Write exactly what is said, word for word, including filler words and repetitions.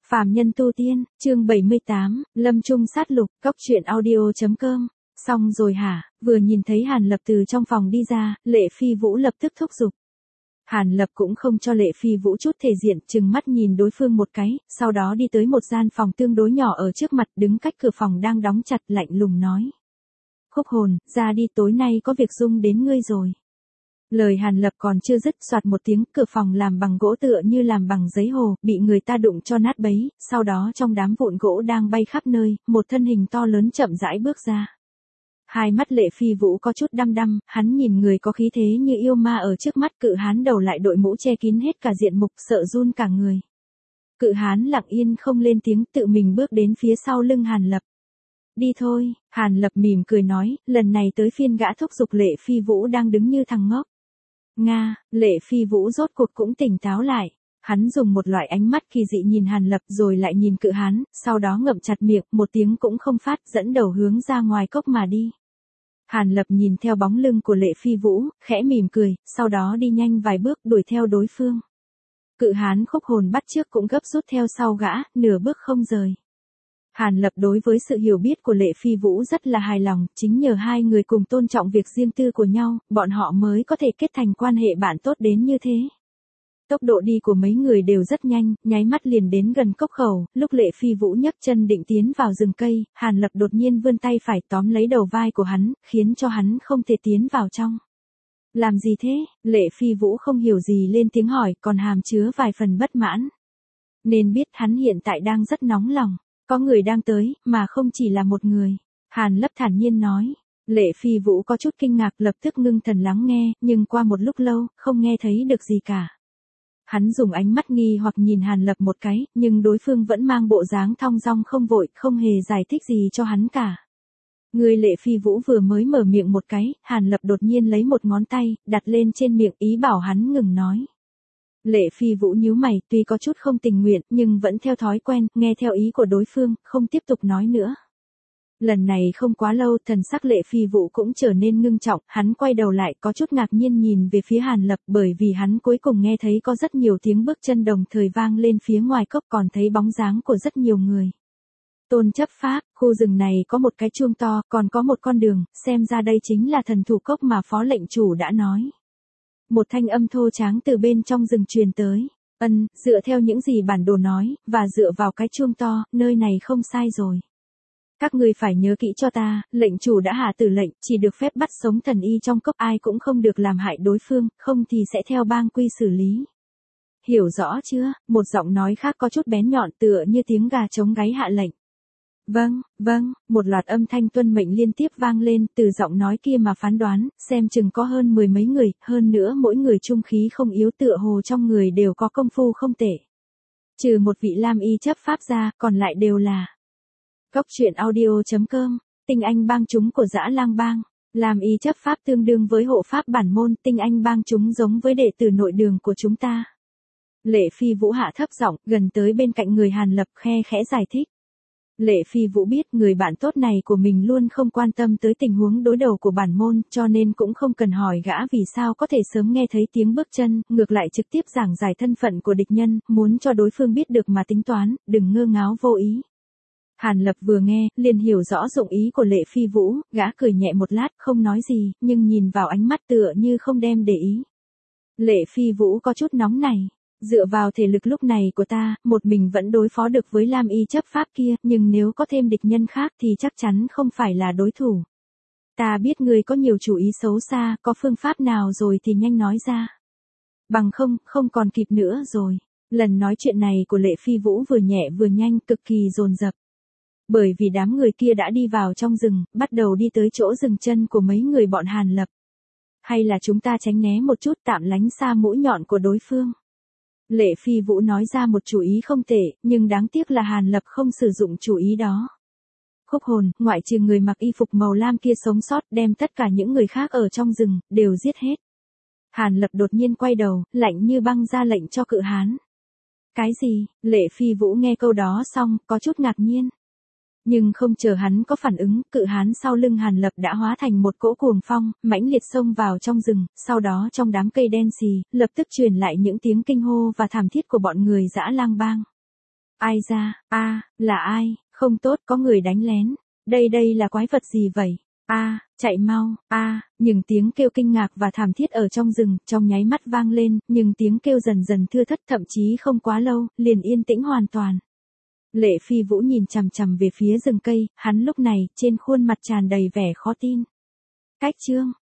Phàm nhân tu tiên, chương bảy mươi tám, Lâm Trung sát lục, cốc truyện audio chấm com. Xong rồi hả? Vừa nhìn thấy Hàn Lập từ trong phòng đi ra, Lệ Phi Vũ lập tức thúc giục. Hàn Lập cũng không cho Lệ Phi Vũ chút thể diện, trừng mắt nhìn đối phương một cái, sau đó đi tới một gian phòng tương đối nhỏ ở trước mặt, đứng cách cửa phòng đang đóng chặt, lạnh lùng nói. Khúc hồn, ra đi, tối nay có việc dung đến ngươi rồi. Lời Hàn Lập còn chưa dứt, soạt một tiếng, cửa phòng làm bằng gỗ tựa như làm bằng giấy hồ, bị người ta đụng cho nát bấy, sau đó trong đám vụn gỗ đang bay khắp nơi, một thân hình to lớn chậm rãi bước ra. Hai mắt Lệ Phi Vũ có chút đăm đăm, hắn nhìn người có khí thế như yêu ma ở trước mắt, cự hán đầu lại đội mũ che kín hết cả diện mục, sợ run cả người. Cự hán lặng yên không lên tiếng, tự mình bước đến phía sau lưng Hàn Lập. Đi thôi, Hàn Lập mỉm cười nói, lần này tới phiên gã thúc giục Lệ Phi Vũ đang đứng như thằng ngốc. Nga, Lệ Phi Vũ rốt cuộc cũng tỉnh táo lại. Hắn dùng một loại ánh mắt kỳ dị nhìn Hàn Lập rồi lại nhìn cự hán, sau đó ngậm chặt miệng, một tiếng cũng không phát, dẫn đầu hướng ra ngoài cốc mà đi. Hàn Lập nhìn theo bóng lưng của Lệ Phi Vũ, khẽ mỉm cười, sau đó đi nhanh vài bước đuổi theo đối phương. Cự hán Khúc Hồn bắt trước cũng gấp rút theo sau gã, nửa bước không rời. Hàn Lập đối với sự hiểu biết của Lệ Phi Vũ rất là hài lòng, chính nhờ hai người cùng tôn trọng việc riêng tư của nhau, bọn họ mới có thể kết thành quan hệ bạn tốt đến như thế. Tốc độ đi của mấy người đều rất nhanh, nháy mắt liền đến gần cốc khẩu, lúc Lệ Phi Vũ nhấc chân định tiến vào rừng cây, Hàn Lập đột nhiên vươn tay phải tóm lấy đầu vai của hắn, khiến cho hắn không thể tiến vào trong. Làm gì thế? Lệ Phi Vũ không hiểu gì lên tiếng hỏi, còn hàm chứa vài phần bất mãn. Nên biết hắn hiện tại đang rất nóng lòng. Có người đang tới, mà không chỉ là một người. Hàn Lập thản nhiên nói. Lệ Phi Vũ có chút kinh ngạc, lập tức ngưng thần lắng nghe, nhưng qua một lúc lâu, không nghe thấy được gì cả. Hắn dùng ánh mắt nghi hoặc nhìn Hàn Lập một cái, nhưng đối phương vẫn mang bộ dáng thong dong không vội, không hề giải thích gì cho hắn cả. Người Lệ Phi Vũ vừa mới mở miệng một cái, Hàn Lập đột nhiên lấy một ngón tay, đặt lên trên miệng, ý bảo hắn ngừng nói. Lệ Phi Vũ nhíu mày, tuy có chút không tình nguyện, nhưng vẫn theo thói quen, nghe theo ý của đối phương, không tiếp tục nói nữa. Lần này không quá lâu, thần sắc Lệ Phi Vũ cũng trở nên ngưng trọng, hắn quay đầu lại có chút ngạc nhiên nhìn về phía Hàn Lập, bởi vì hắn cuối cùng nghe thấy có rất nhiều tiếng bước chân đồng thời vang lên phía ngoài cốc, còn thấy bóng dáng của rất nhiều người. Tôn chấp pháp, khu rừng này có một cái chuông to, còn có một con đường, xem ra đây chính là thần thủ cốc mà phó lệnh chủ đã nói. Một thanh âm thô tráng từ bên trong rừng truyền tới. Ân, dựa theo những gì bản đồ nói, và dựa vào cái chuông to, nơi này không sai rồi. Các ngươi phải nhớ kỹ cho ta, lệnh chủ đã hạ tử lệnh, chỉ được phép bắt sống thần y trong cốc, ai cũng không được làm hại đối phương, không thì sẽ theo bang quy xử lý. Hiểu rõ chưa? Một giọng nói khác có chút bén nhọn tựa như tiếng gà trống gáy hạ lệnh. Vâng, vâng, một loạt âm thanh tuân mệnh liên tiếp vang lên, từ giọng nói kia mà phán đoán, xem chừng có hơn mười mấy người, hơn nữa mỗi người trung khí không yếu, tựa hồ trong người đều có công phu không tệ. Trừ một vị Lam Y chấp pháp ra, còn lại đều là cốc truyện audio chấm com, tinh anh bang chúng của Dã Lang bang. Lam Y chấp pháp tương đương với hộ pháp bản môn, tinh anh bang chúng giống với đệ tử nội đường của chúng ta. Lệ Phi Vũ hạ thấp giọng, gần tới bên cạnh người Hàn Lập, khe khẽ giải thích. Lệ Phi Vũ biết người bạn tốt này của mình luôn không quan tâm tới tình huống đối đầu của bản môn, cho nên cũng không cần hỏi gã vì sao có thể sớm nghe thấy tiếng bước chân, ngược lại trực tiếp giảng giải thân phận của địch nhân, muốn cho đối phương biết được mà tính toán, đừng ngơ ngáo vô ý. Hàn Lập vừa nghe, liền hiểu rõ dụng ý của Lệ Phi Vũ, gã cười nhẹ một lát, không nói gì, nhưng nhìn vào ánh mắt tựa như không đem để ý. Lệ Phi Vũ có chút nóng này. Dựa vào thể lực lúc này của ta, một mình vẫn đối phó được với Lam Y chấp pháp kia, nhưng nếu có thêm địch nhân khác thì chắc chắn không phải là đối thủ. Ta biết ngươi có nhiều chủ ý xấu xa, có phương pháp nào rồi thì nhanh nói ra. Bằng không, không còn kịp nữa rồi. Lần nói chuyện này của Lệ Phi Vũ vừa nhẹ vừa nhanh, cực kỳ dồn dập. Bởi vì đám người kia đã đi vào trong rừng, bắt đầu đi tới chỗ dừng chân của mấy người bọn Hàn Lập. Hay là chúng ta tránh né một chút, tạm lánh xa mũi nhọn của đối phương. Lệ Phi Vũ nói ra một chủ ý không tệ, nhưng đáng tiếc là Hàn Lập không sử dụng chủ ý đó. Khúc Hồn, ngoại trừ người mặc y phục màu lam kia sống sót, đem tất cả những người khác ở trong rừng, đều giết hết. Hàn Lập đột nhiên quay đầu, lạnh như băng ra lệnh cho cự hán. Cái gì? Lệ Phi Vũ nghe câu đó xong, có chút ngạc nhiên. Nhưng không chờ hắn có phản ứng, cự hán sau lưng Hàn Lập đã hóa thành một cỗ cuồng phong, mãnh liệt xông vào trong rừng, sau đó trong đám cây đen xì, lập tức truyền lại những tiếng kinh hô và thảm thiết của bọn người Dã Lang bang. Ai ra, a là ai, không tốt, có người đánh lén. Đây đây là quái vật gì vậy? A, chạy mau, a, những tiếng kêu kinh ngạc và thảm thiết ở trong rừng, trong nháy mắt vang lên, nhưng tiếng kêu dần dần thưa thất, thậm chí không quá lâu, liền yên tĩnh hoàn toàn. Lệ Phi Vũ nhìn chằm chằm về phía rừng cây, hắn lúc này, trên khuôn mặt tràn đầy vẻ khó tin. Cách chương